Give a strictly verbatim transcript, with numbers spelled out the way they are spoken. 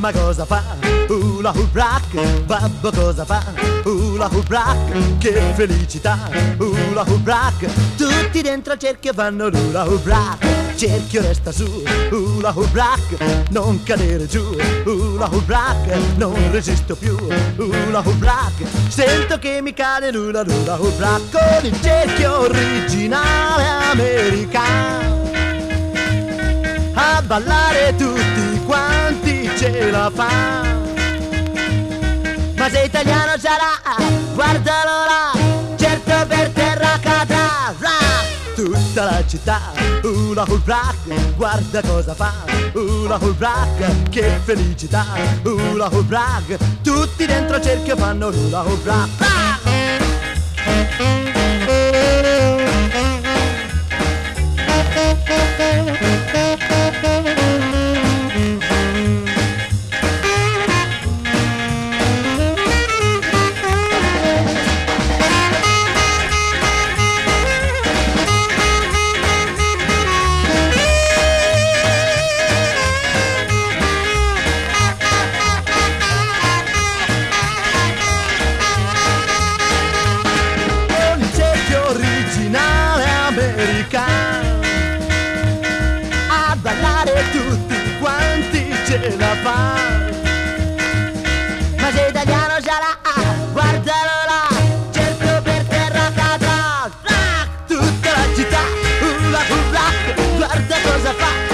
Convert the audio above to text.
Mamma cosa fa? Hula hoop rock. Babbo cosa fa? Hula hoop rock. Che felicità! Hula hoop rock. Tutti dentro al cerchio fanno l'hula hoop rock. Cerchio resta su, hula hoop rock. Non cadere giù, hula hoop rock. Non resisto più, hula hoop rock. Sento che mi cade l'hula hula hoop rock. Con il cerchio originale americano a ballare tutti quanti ce la fa. Ma se italiano sarà, guardalo là, certo per terra cadrà. Rock, tutta la città, hula hoop rock, guarda cosa fa, hula hoop rock, che felicità, hula hoop rock, tutti dentro al cerchio fanno hula hoop rock. Rock! A ballare tutti quanti ce la fa. Ma se italiano sarà, guardalo là, certo per terra cadrà. Rock, tutta la città, hula hoop rock, guarda cosa fa.